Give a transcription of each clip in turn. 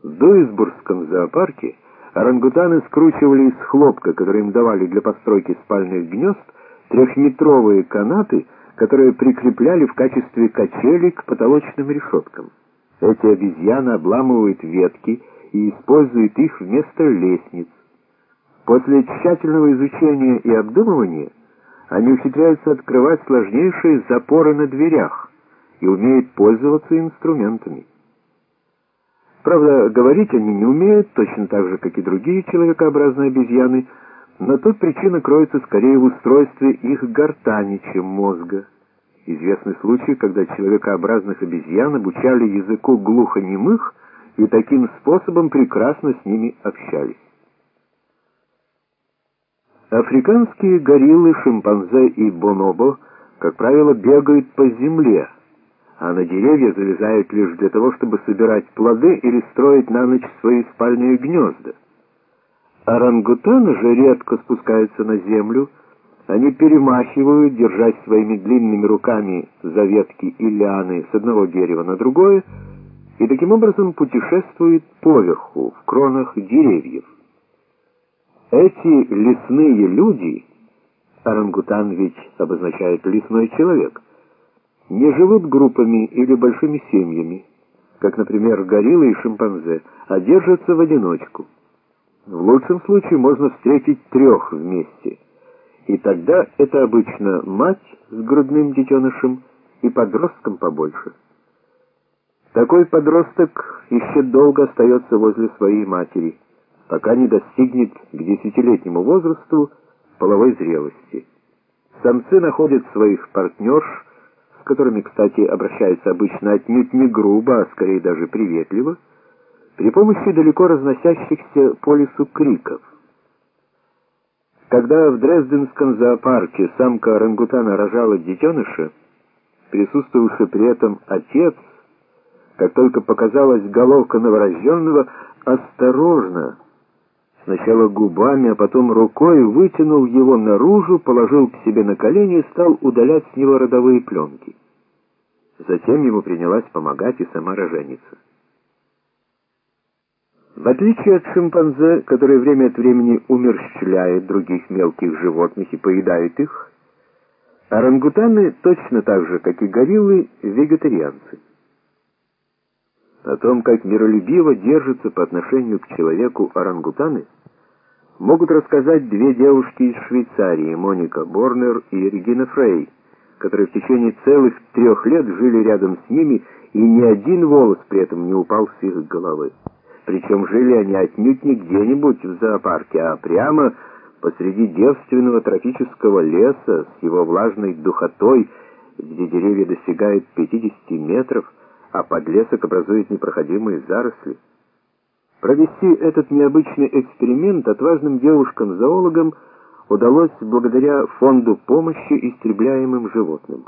В Дуисбургском зоопарке орангутаны скручивали из хлопка, который им давали для постройки спальных гнезд, трехметровые канаты, которые прикрепляли в качестве качелей к потолочным решеткам. Эти обезьяны обламывают ветки и используют их вместо лестниц. После тщательного изучения и обдумывания они ухитряются открывать сложнейшие запоры на дверях и умеют пользоваться инструментами. Правда, говорить они не умеют, точно так же, как и другие человекообразные обезьяны, но тут причина кроется скорее в устройстве их гортани, чем мозга. Известны случаи, когда человекообразных обезьян обучали языку глухонемых и таким способом прекрасно с ними общались. Африканские гориллы, шимпанзе и бонобо, как правило, бегают по земле, а на деревья залезают лишь для того, чтобы собирать плоды или строить на ночь свои спальные гнезда. Орангутаны же редко спускаются на землю, они перемахивают, держась своими длинными руками за ветки и лианы с одного дерева на другое, и таким образом путешествуют поверху, в кронах деревьев. Эти лесные люди, орангутан ведь обозначает лесной человек, не живут группами или большими семьями, как, например, гориллы и шимпанзе, а держатся в одиночку. В лучшем случае можно встретить 3 вместе, и тогда это обычно мать с грудным детенышем и подростком побольше. Такой подросток еще долго остается возле своей матери, пока не достигнет к 10-летнему возрасту половой зрелости. Самцы находят своих партнерш, с которыми, кстати, обращаются обычно отнюдь не грубо, а скорее даже приветливо, при помощи далеко разносящихся по лесу криков. Когда в Дрезденском зоопарке самка орангутана рожала детеныша, присутствовавший при этом отец, как только показалась головка новорожденного, осторожно, сначала губами, а потом рукой вытянул его наружу, положил к себе на колени и стал удалять с него родовые пленки. Затем ему принялась помогать и сама роженица. В отличие от шимпанзе, который время от времени умерщвляет других мелких животных и поедает их, орангутаны точно так же, как и гориллы, вегетарианцы. О том, как миролюбиво держатся по отношению к человеку орангутаны, могут рассказать 2 девушки из Швейцарии, Моника Борнер и Регина Фрей, которые в течение целых 3 лет жили рядом с ними, и ни один волос при этом не упал с их головы. Причем жили они отнюдь не где-нибудь в зоопарке, а прямо посреди девственного тропического леса с его влажной духотой, где деревья достигают 50 метров, а подлесок образует непроходимые заросли. Провести этот необычный эксперимент отважным девушкам-зоологам удалось благодаря фонду помощи истребляемым животным.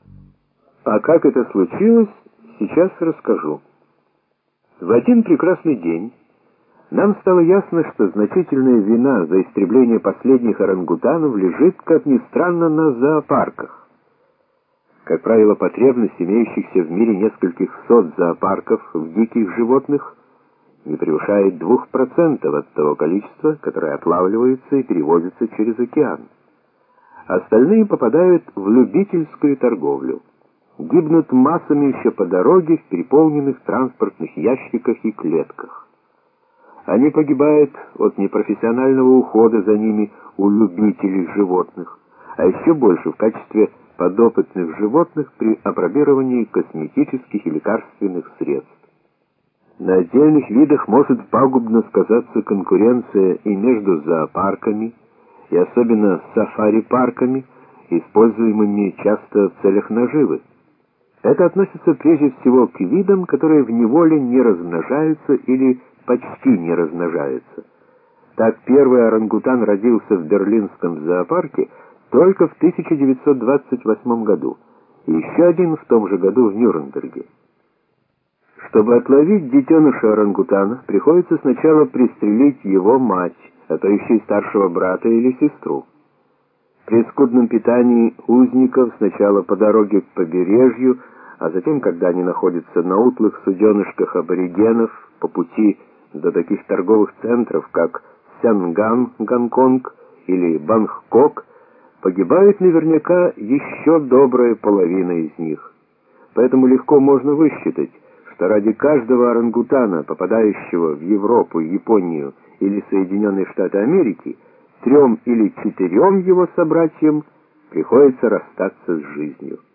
А как это случилось, сейчас расскажу. В один прекрасный день нам стало ясно, что значительная вина за истребление последних орангутанов лежит, как ни странно, на зоопарках. Как правило, потребность имеющихся в мире нескольких сот зоопарков в диких животных не превышает 2% от того количества, которое отлавливается и перевозится через океан. Остальные попадают в любительскую торговлю. Гибнут массами еще по дороге в переполненных транспортных ящиках и клетках. Они погибают от непрофессионального ухода за ними у любителей животных, а еще больше в качестве подопытных животных при апробировании косметических и лекарственных средств. На отдельных видах может пагубно сказаться конкуренция и между зоопарками, и особенно сафари-парками, используемыми часто в целях наживы. Это относится прежде всего к видам, которые в неволе не размножаются или почти не размножаются. Так первый орангутан родился в берлинском зоопарке только в 1928 году, и еще один в том же году в Нюрнберге. Чтобы отловить детеныша орангутана, приходится сначала пристрелить его мать, а то еще и старшего брата или сестру. При скудном питании узников сначала по дороге к побережью, а затем, когда они находятся на утлых суденышках аборигенов, по пути до таких торговых центров, как Сянган, Гонконг или Бангкок, погибает наверняка еще добрая половина из них. Поэтому легко можно высчитать, что ради каждого орангутана, попадающего в Европу, Японию или Соединенные Штаты Америки, 3 или 4 его собратьям приходится расстаться с жизнью.